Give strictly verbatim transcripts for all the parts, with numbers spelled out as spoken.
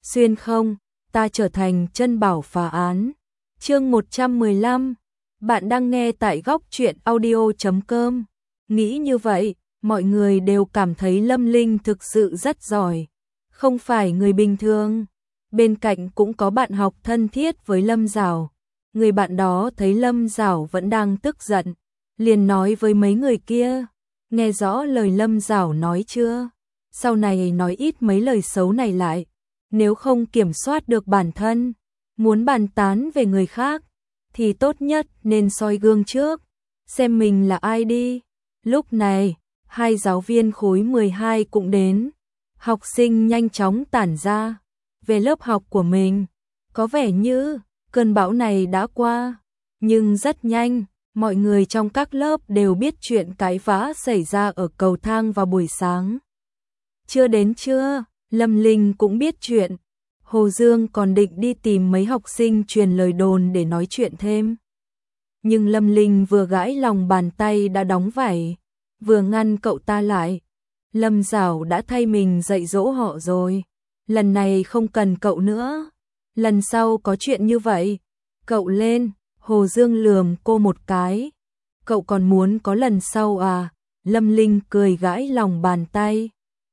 xuyên không, ta trở thành chân bảo phá án. Chương một trăm mười lăm, bạn đang nghe tại góc truyện audio chấm com. Nghĩ như vậy, mọi người đều cảm thấy Lâm Linh thực sự rất giỏi, không phải người bình thường. Bên cạnh cũng có bạn học thân thiết với Lâm Giảo. Người bạn đó thấy Lâm Giảo vẫn đang tức giận, liền nói với mấy người kia, nghe rõ lời Lâm Giảo nói chưa? Sau này nói ít mấy lời xấu này lại, nếu không kiểm soát được bản thân, muốn bàn tán về người khác, thì tốt nhất nên soi gương trước, xem mình là ai đi. Lúc này, hai giáo viên khối mười hai cũng đến, học sinh nhanh chóng tản ra, về lớp học của mình. Có vẻ như cơn bão này đã qua, nhưng rất nhanh, mọi người trong các lớp đều biết chuyện cãi vã xảy ra ở cầu thang vào buổi sáng. Chưa đến trưa, Lâm Linh cũng biết chuyện. Hồ Dương còn định đi tìm mấy học sinh truyền lời đồn để nói chuyện thêm. Nhưng Lâm Linh vừa gãi lòng bàn tay đã đóng vải, vừa ngăn cậu ta lại. Lâm Giảo đã thay mình dạy dỗ họ rồi, lần này không cần cậu nữa. Lần sau có chuyện như vậy, cậu lên. Hồ Dương lườm cô một cái. Cậu còn muốn có lần sau à? Lâm Linh cười gãi lòng bàn tay,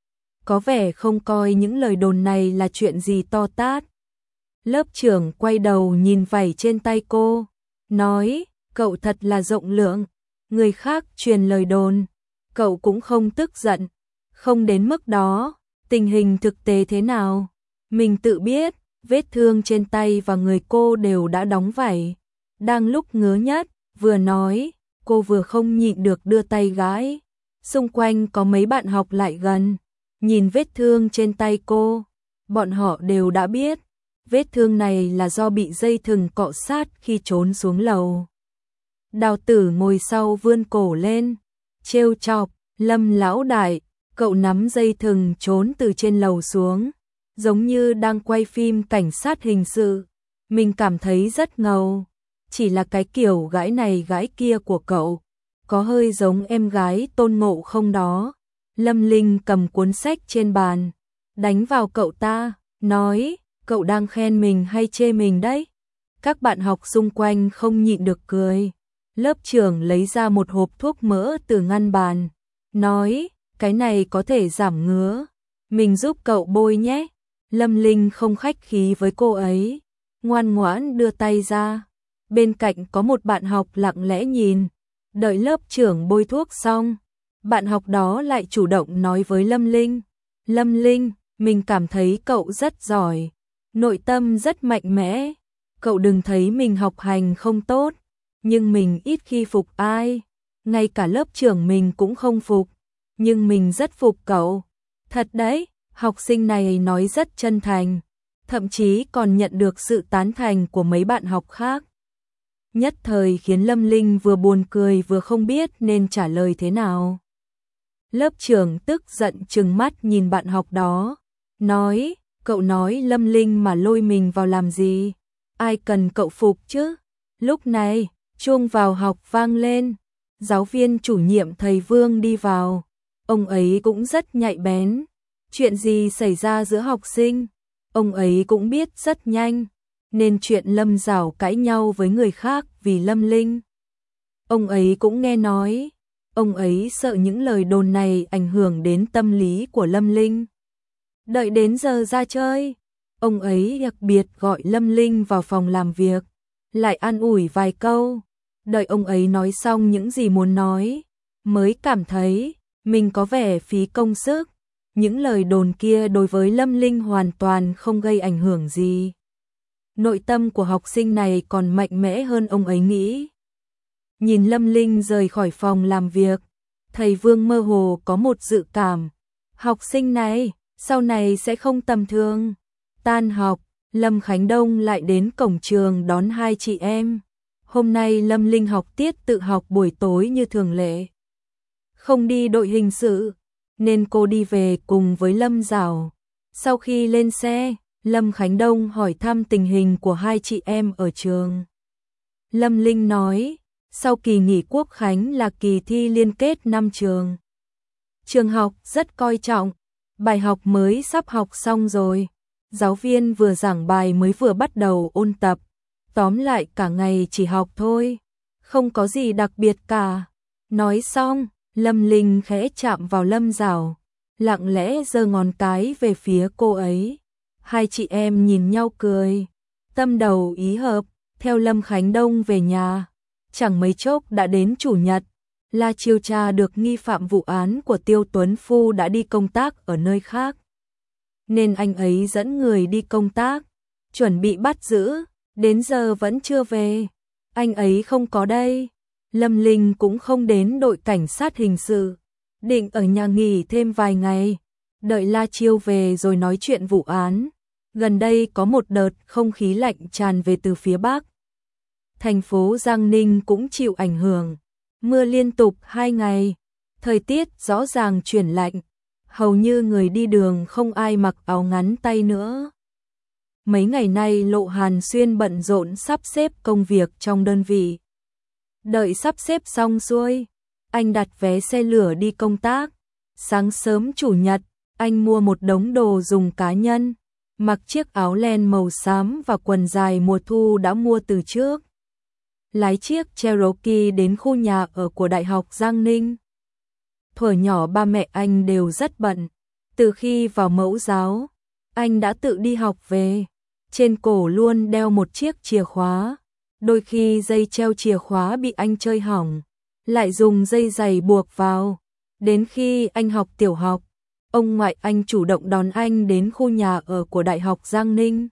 có vẻ không coi những lời đồn này là chuyện gì to tát. Lớp trưởng quay đầu nhìn vảy trên tay cô, nói, cậu thật là rộng lượng, người khác truyền lời đồn, cậu cũng không tức giận. Không đến mức đó, tình hình thực tế thế nào? Mình tự biết, vết thương trên tay và người cô đều đã đóng vảy. Đang lúc ngứa nhất, vừa nói, cô vừa không nhịn được đưa tay gãi. Xung quanh có mấy bạn học lại gần, nhìn vết thương trên tay cô, bọn họ đều đã biết, vết thương này là do bị dây thừng cọ sát khi trốn xuống lầu. Đào Tử ngồi sau vươn cổ lên, trêu chọc, Lâm lão đại, cậu nắm dây thừng trốn từ trên lầu xuống, giống như đang quay phim cảnh sát hình sự. Mình cảm thấy rất ngầu, chỉ là cái kiểu gãi này gãi kia của cậu, có hơi giống em gái Tôn Ngộ Không đó. Lâm Linh cầm cuốn sách trên bàn, đánh vào cậu ta, nói, cậu đang khen mình hay chê mình đấy? Các bạn học xung quanh không nhịn được cười. Lớp trưởng lấy ra một hộp thuốc mỡ từ ngăn bàn, nói, cái này có thể giảm ngứa, mình giúp cậu bôi nhé. Lâm Linh không khách khí với cô ấy, ngoan ngoãn đưa tay ra. Bên cạnh có một bạn học lặng lẽ nhìn, đợi lớp trưởng bôi thuốc xong. Bạn học đó lại chủ động nói với Lâm Linh, Lâm Linh, mình cảm thấy cậu rất giỏi, nội tâm rất mạnh mẽ, cậu đừng thấy mình học hành không tốt, nhưng mình ít khi phục ai, ngay cả lớp trưởng mình cũng không phục, nhưng mình rất phục cậu. Thật đấy, học sinh này nói rất chân thành, thậm chí còn nhận được sự tán thành của mấy bạn học khác. Nhất thời khiến Lâm Linh vừa buồn cười vừa không biết nên trả lời thế nào. Lớp trưởng tức giận trừng mắt nhìn bạn học đó, nói, cậu nói Lâm Linh mà lôi mình vào làm gì? Ai cần cậu phục chứ? Lúc này, chuông vào học vang lên, giáo viên chủ nhiệm thầy Vương đi vào, ông ấy cũng rất nhạy bén. Chuyện gì xảy ra giữa học sinh, ông ấy cũng biết rất nhanh, nên chuyện Lâm Giảo cãi nhau với người khác vì Lâm Linh, ông ấy cũng nghe nói. Ông ấy sợ những lời đồn này ảnh hưởng đến tâm lý của Lâm Linh. Đợi đến giờ ra chơi, ông ấy đặc biệt gọi Lâm Linh vào phòng làm việc, lại an ủi vài câu. Đợi ông ấy nói xong những gì muốn nói, mới cảm thấy mình có vẻ phí công sức. Những lời đồn kia đối với Lâm Linh hoàn toàn không gây ảnh hưởng gì. Nội tâm của học sinh này còn mạnh mẽ hơn ông ấy nghĩ. Nhìn Lâm Linh rời khỏi phòng làm việc, thầy Vương mơ hồ có một dự cảm, học sinh này sau này sẽ không tầm thường. Tan học, Lâm Khánh Đông lại đến cổng trường đón hai chị em. Hôm nay Lâm Linh học tiết tự học buổi tối như thường lệ, không đi đội hình sự, nên cô đi về cùng với Lâm Giảo. Sau khi lên xe, Lâm Khánh Đông hỏi thăm tình hình của hai chị em ở trường. Lâm Linh nói, sau kỳ nghỉ Quốc khánh là kỳ thi liên kết năm trường. Trường học rất coi trọng, bài học mới sắp học xong rồi, Giáo viên vừa giảng bài mới vừa bắt đầu ôn tập, tóm lại cả ngày chỉ học thôi, không có gì đặc biệt cả. Nói xong, Lâm Linh khẽ chạm vào Lâm Dảo, lặng lẽ giơ ngón cái về phía cô ấy. Hai chị em nhìn nhau cười, tâm đầu ý hợp, theo Lâm Khánh Đông về nhà. Chẳng mấy chốc đã đến chủ nhật, La Chiêu tra được nghi phạm vụ án của Tiêu Tuấn Phu đã đi công tác ở nơi khác, nên anh ấy dẫn người đi công tác, chuẩn bị bắt giữ, đến giờ vẫn chưa về. Anh ấy không có đây. Lâm Linh cũng không đến đội cảnh sát hình sự, định ở nhà nghỉ thêm vài ngày, đợi La Chiêu về rồi nói chuyện vụ án. Gần đây có một đợt không khí lạnh tràn về từ phía Bắc. Thành phố Giang Ninh cũng chịu ảnh hưởng, mưa liên tục hai ngày, thời tiết rõ ràng chuyển lạnh, hầu như người đi đường không ai mặc áo ngắn tay nữa. Mấy ngày nay Lộ Hàn Xuyên bận rộn sắp xếp công việc trong đơn vị. Đợi sắp xếp xong xuôi, anh đặt vé xe lửa đi công tác. Sáng sớm chủ nhật, anh mua một đống đồ dùng cá nhân, mặc chiếc áo len màu xám và quần dài mùa thu đã mua từ trước. Lái chiếc Cherokee đến khu nhà ở của Đại học Giang Ninh. Thuở nhỏ ba mẹ anh đều rất bận, từ khi vào mẫu giáo, anh đã tự đi học về, trên cổ luôn đeo một chiếc chìa khóa. Đôi khi dây treo chìa khóa bị anh chơi hỏng, lại dùng dây giày buộc vào. Đến khi anh học tiểu học, ông ngoại anh chủ động đón anh đến khu nhà ở của Đại học Giang Ninh.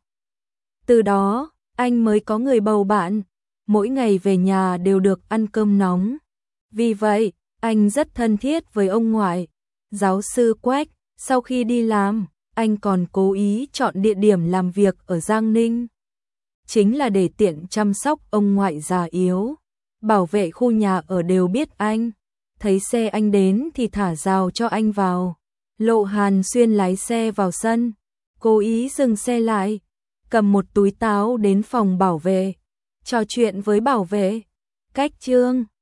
Từ đó, anh mới có người bầu bạn, mỗi ngày về nhà đều được ăn cơm nóng. Vì vậy, anh rất thân thiết với ông ngoại. Giáo sư Quách, sau khi đi làm, anh còn cố ý chọn địa điểm làm việc ở Giang Ninh, chính là để tiện chăm sóc ông ngoại già yếu. Bảo vệ khu nhà ở đều biết anh, thấy xe anh đến thì thả rào cho anh vào. Lộ Hàn Xuyên lái xe vào sân, cố ý dừng xe lại, cầm một túi táo đến phòng bảo vệ, trò chuyện với bảo vệ. Cách Trương